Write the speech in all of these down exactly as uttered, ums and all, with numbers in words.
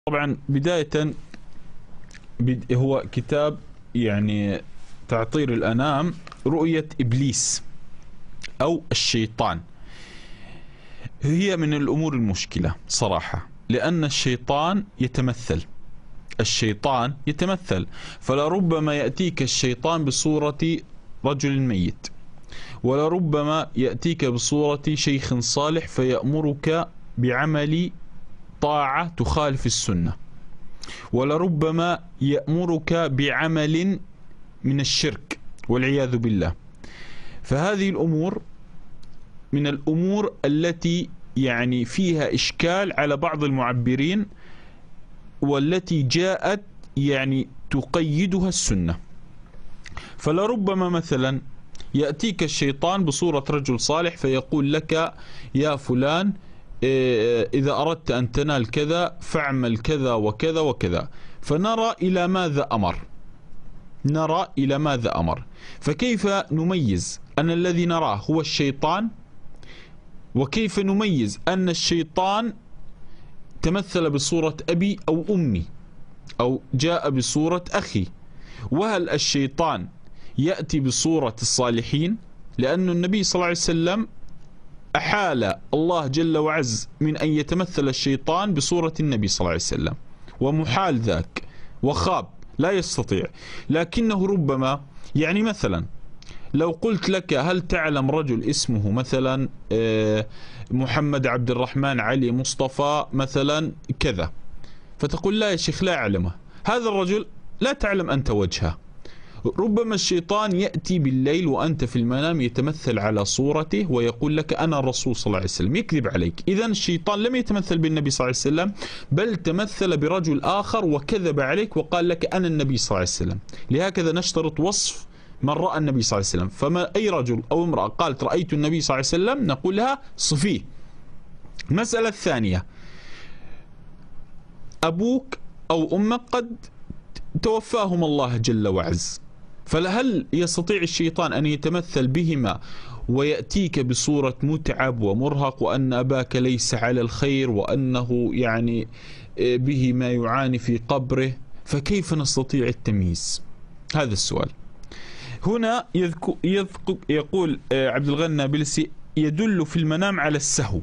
طبعا بداية هو كتاب يعني تعطير الأنام رؤية إبليس أو الشيطان. هي من الأمور المشكلة صراحة، لأن الشيطان يتمثل الشيطان يتمثل فلربما يأتيك الشيطان بصورة رجل ميت، ولربما يأتيك بصورة شيخ صالح فيأمرك بعمل طاعة تخالف السنة، ولربما يأمرك بعمل من الشرك والعياذ بالله. فهذه الأمور من الأمور التي يعني فيها إشكال على بعض المعبرين، والتي جاءت يعني تقيدها السنة. فلربما مثلا يأتيك الشيطان بصورة رجل صالح فيقول لك يا فلان إذا أردت أن تنال كذا فاعمل كذا وكذا وكذا، فنرى إلى ماذا أمر نرى إلى ماذا أمر فكيف نميز أن الذي نراه هو الشيطان؟ وكيف نميز أن الشيطان تمثل بصورة أبي أو أمي أو جاء بصورة أخي؟ وهل الشيطان يأتي بصورة الصالحين؟ لأن النبي صلى الله عليه وسلم أحال الله جل وعز من أن يتمثل الشيطان بصورة النبي صلى الله عليه وسلم، ومحال ذاك وخاب لا يستطيع. لكنه ربما يعني مثلا لو قلت لك هل تعلم رجل اسمه مثلا محمد عبد الرحمن علي مصطفى مثلا كذا، فتقول لا يا شيخ لا أعلمه، هذا الرجل لا تعلم أنت وجهه. ربما الشيطان يأتي بالليل وأنت في المنام يتمثل على صورته ويقول لك أنا الرسول صلى الله عليه وسلم، يكذب عليك. إذن الشيطان لم يتمثل بالنبي صلى الله عليه وسلم، بل تمثل برجل آخر وكذب عليك وقال لك أنا النبي صلى الله عليه وسلم. لهكذا نشترط وصف من رأى النبي صلى الله عليه وسلم. فما أي رجل أو امرأة قالت رأيت النبي صلى الله عليه وسلم نقول لها صفيه. المسألة الثانية، أبوك أو أمك قد توفاهم الله جل وعز، فهل يستطيع الشيطان أن يتمثل بهما ويأتيك بصورة متعب ومرهق وأن أباك ليس على الخير وأنه يعني به ما يعاني في قبره؟ فكيف نستطيع التمييز؟ هذا السؤال. هنا يذكر يذكر يقول عبد الغني النابلسي يدل في المنام على السهو،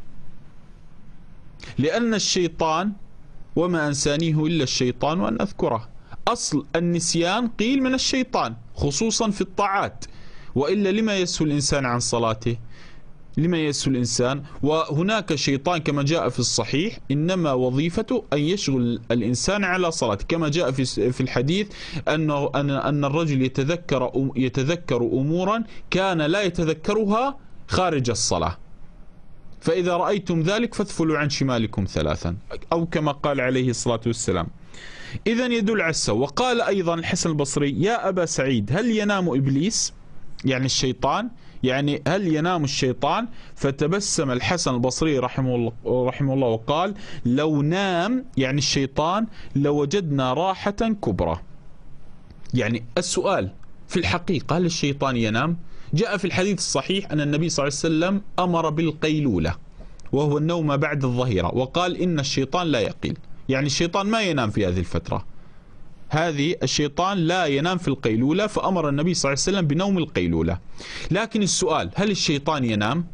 لأن الشيطان وما أنسانيه إلا الشيطان وأن أذكره. أصل النسيان قيل من الشيطان خصوصا في الطاعات، وإلا لما يسهو الإنسان عن صلاته؟ لما يسهو الإنسان؟ وهناك شيطان كما جاء في الصحيح إنما وظيفته أن يشغل الإنسان على صلاته، كما جاء في في الحديث أنه أن أن الرجل يتذكر يتذكر أمورا كان لا يتذكرها خارج الصلاة، فإذا رأيتم ذلك فاثفلوا عن شمالكم ثلاثا، أو كما قال عليه الصلاة والسلام. إذن يدل على السهو. وقال أيضا الحسن البصري يا أبا سعيد هل ينام إبليس؟ يعني الشيطان، يعني هل ينام الشيطان؟ فتبسم الحسن البصري رحمه الله, رحمه الله وقال لو نام يعني الشيطان لوجدنا راحة كبرى. يعني السؤال في الحقيقة هل الشيطان ينام؟ جاء في الحديث الصحيح أن النبي صلى الله عليه وسلم أمر بالقيلولة وهو النوم بعد الظهيرة، وقال إن الشيطان لا يقيل، يعني الشيطان ما ينام في هذه الفترة، هذه الشيطان لا ينام في القيلولة، فأمر النبي صلى الله عليه وسلم بنوم القيلولة. لكن السؤال هل الشيطان ينام؟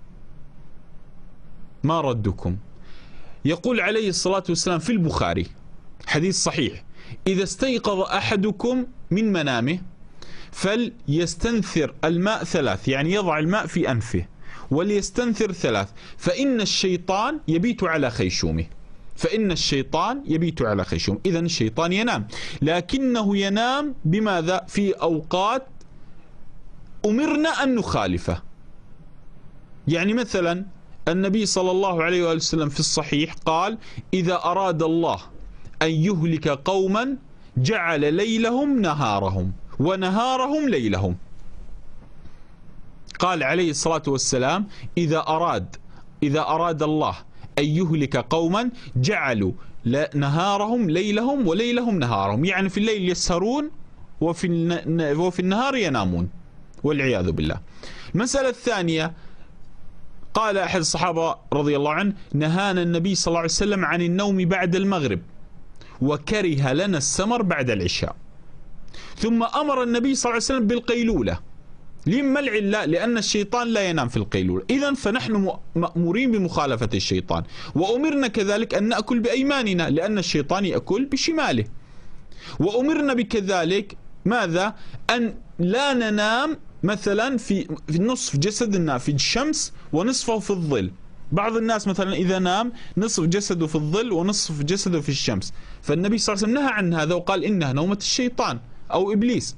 ما ردكم؟ يقول عليه الصلاة والسلام في البخاري حديث صحيح إذا استيقظ أحدكم من منامه فليستنثر الماء ثلاث، يعني يضع الماء في أنفه، وليستنثر ثلاث، فإن الشيطان يبيت على خيشومه فإن الشيطان يبيت على خيشوم. إذن الشيطان ينام، لكنه ينام بماذا؟ في أوقات أمرنا أن نخالفه. يعني مثلا النبي صلى الله عليه وآله وسلم في الصحيح قال إذا أراد الله أن يهلك قوما جعل ليلهم نهارهم ونهارهم ليلهم. قال عليه الصلاة والسلام إذا أراد إذا أراد الله أن يهلك قوما جعلوا نهارهم ليلهم وليلهم نهارهم، يعني في الليل يسهرون وفي وفي النهار ينامون والعياذ بالله. المسألة الثانية قال أحد الصحابة رضي الله عنه نهانا النبي صلى الله عليه وسلم عن النوم بعد المغرب وكره لنا السمر بعد العشاء. ثم أمر النبي صلى الله عليه وسلم بالقيلولة. لما العلة؟ لأن الشيطان لا ينام في القيلولة. إذن فنحن مأمورين بمخالفة الشيطان، وأمرنا كذلك أن نأكل بأيماننا لأن الشيطان يأكل بشماله. وأمرنا بكذلك ماذا؟ أن لا ننام مثلا في في نصف جسدنا في الشمس ونصفه في الظل. بعض الناس مثلا إذا نام نصف جسده في الظل ونصف جسده في الشمس، فالنبي صلى الله عليه وسلم نهى عن هذا وقال إنها نومة الشيطان أو إبليس.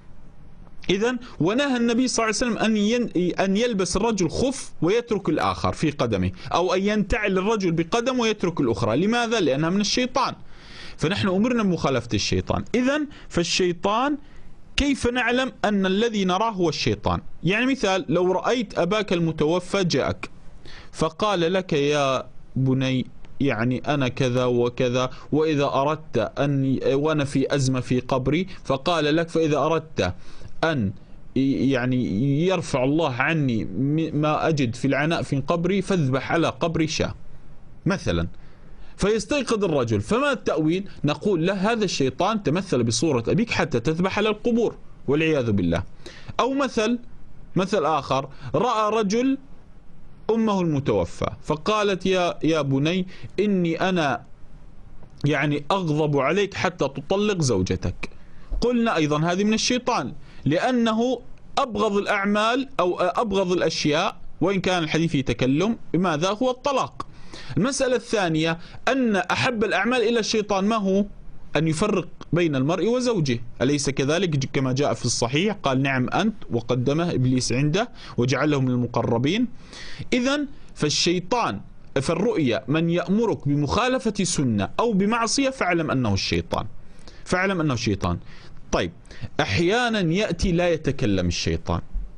إذن ونهى النبي صلى الله عليه وسلم أن أن يلبس الرجل خف ويترك الآخر في قدمه، أو أن ينتعل الرجل بقدم ويترك الأخرى. لماذا؟ لأنها من الشيطان. فنحن أمرنا بمخالفة الشيطان. إذن فالشيطان كيف نعلم أن الذي نراه هو الشيطان؟ يعني مثال لو رأيت أباك المتوفى جاءك فقال لك يا بني يعني أنا كذا وكذا، وإذا أردت أن وأنا في أزمة في قبري، فقال لك فإذا أردت أن يعني يرفع الله عني ما أجد في العناء في قبري فاذبح على قبري شاة مثلا. فيستيقظ الرجل، فما التأويل؟ نقول له هذا الشيطان تمثل بصورة أبيك حتى تذبح على القبور والعياذ بالله. أو مثل مثل آخر، رأى رجل أمه المتوفى فقالت يا يا بني إني أنا يعني أغضب عليك حتى تطلق زوجتك. قلنا أيضا هذه من الشيطان، لأنه أبغض الأعمال أو أبغض الأشياء وإن كان الحديث فيه تكلم ماذا هو الطلاق. المسألة الثانية أن أحب الأعمال إلى الشيطان ما هو؟ أن يفرق بين المرء وزوجه، أليس كذلك كما جاء في الصحيح؟ قال نعم أنت، وقدمه إبليس عنده وجعله من المقربين. إذن فالشيطان فالرؤيا من يأمرك بمخالفة سنة أو بمعصية فاعلم أنه الشيطان، فاعلم أنه الشيطان. طيب أحيانا يأتي لا يتكلم الشيطان.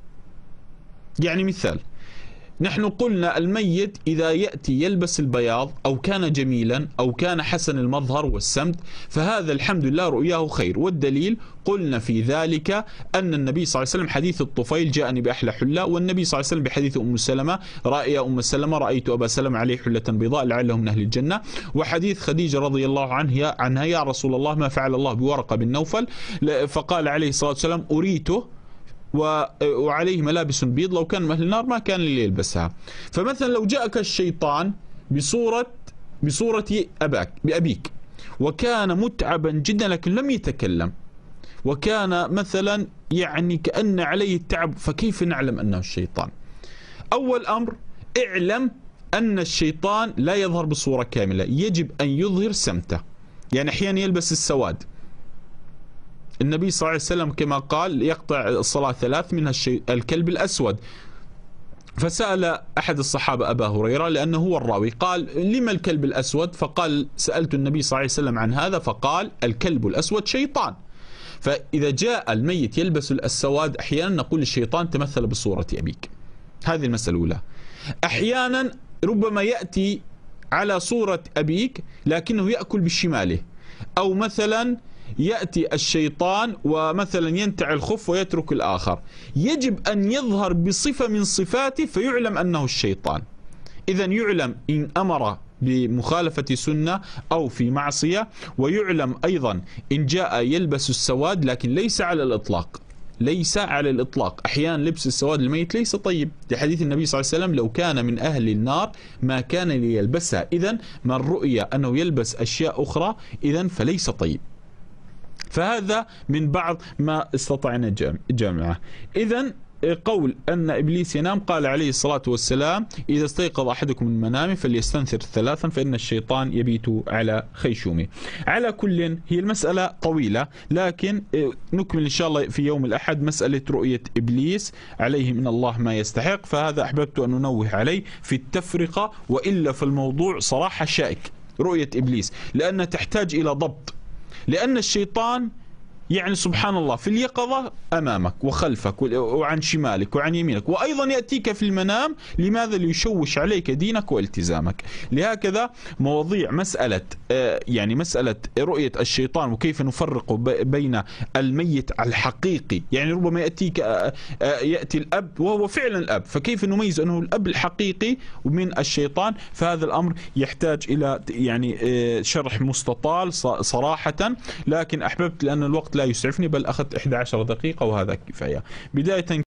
يعني مثال، نحن قلنا الميت إذا يأتي يلبس البياض أو كان جميلا أو كان حسن المظهر والسمت فهذا الحمد لله رؤياه خير. والدليل قلنا في ذلك أن النبي صلى الله عليه وسلم حديث الطفيل جاءني بأحلى حلة، والنبي صلى الله عليه وسلم بحديث أم سلمة رأي أم سلمة رأيت أبا سلمة عليه حلة بيضاء لعله من أهل الجنة. وحديث خديجة رضي الله عنها عنها يا رسول الله ما فعل الله بورقة بن نوفل؟ فقال عليه الصلاة والسلام أريته وعليه ملابس بيض لو كان من أهل النار ما كان ليلبسها. فمثلا لو جاءك الشيطان بصورة بصورة أباك بأبيك وكان متعبا جدا لكن لم يتكلم، وكان مثلا يعني كأن عليه التعب، فكيف نعلم أنه الشيطان؟ أول أمر اعلم أن الشيطان لا يظهر بصورة كاملة، يجب أن يظهر سمته. يعني أحيانا يلبس السواد. النبي صلى الله عليه وسلم كما قال يقطع الصلاة ثلاث منها الكلب الأسود. فسأل أحد الصحابة أبا هريرة لأنه هو الراوي، قال لما الكلب الأسود؟ فقال سألت النبي صلى الله عليه وسلم عن هذا فقال الكلب الأسود شيطان. فإذا جاء الميت يلبس السواد أحيانا نقول الشيطان تمثل بصورة أبيك. هذه المسألة الأولى. أحيانا ربما يأتي على صورة أبيك لكنه يأكل بشماله، أو مثلا يأتي الشيطان ومثلا ينتع الخف ويترك الآخر. يجب أن يظهر بصفة من صفاته فيعلم أنه الشيطان. إذا يعلم إن أمر بمخالفة سنة أو في معصية، ويعلم أيضا إن جاء يلبس السواد لكن ليس على الإطلاق، ليس على الإطلاق. أحيانا لبس السواد الميت ليس طيب، لحديث النبي صلى الله عليه وسلم لو كان من أهل النار ما كان ليلبسها. إذن من رؤيا أنه يلبس أشياء أخرى إذن فليس طيب. فهذا من بعض ما استطعنا جمعه. إذن قول أن إبليس ينام، قال عليه الصلاة والسلام إذا استيقظ أحدكم من منامه فليستنثر ثلاثا فإن الشيطان يبيت على خيشومه. على كل هي المسألة طويلة، لكن نكمل إن شاء الله في يوم الأحد مسألة رؤية إبليس عليه من الله ما يستحق. فهذا أحببت أن ننوه عليه في التفرقة، وإلا في الموضوع صراحة شائك رؤية إبليس، لأنها تحتاج إلى ضبط. لأن الشيطان يعني سبحان الله في اليقظة أمامك وخلفك وعن شمالك وعن يمينك، وأيضا يأتيك في المنام. لماذا؟ ليشوش عليك دينك والتزامك. لهكذا مواضيع مسألة يعني مسألة رؤية الشيطان وكيف نفرق بين الميت الحقيقي، يعني ربما يأتيك يأتي الأب وهو فعلا الأب، فكيف نميز أنه الأب الحقيقي من الشيطان؟ فهذا الأمر يحتاج إلى يعني شرح مستطال صراحة، لكن أحببت لأن الوقت لا يسعفني، بل أخذت إحدى عشرة دقيقة وهذا كفاية. بداية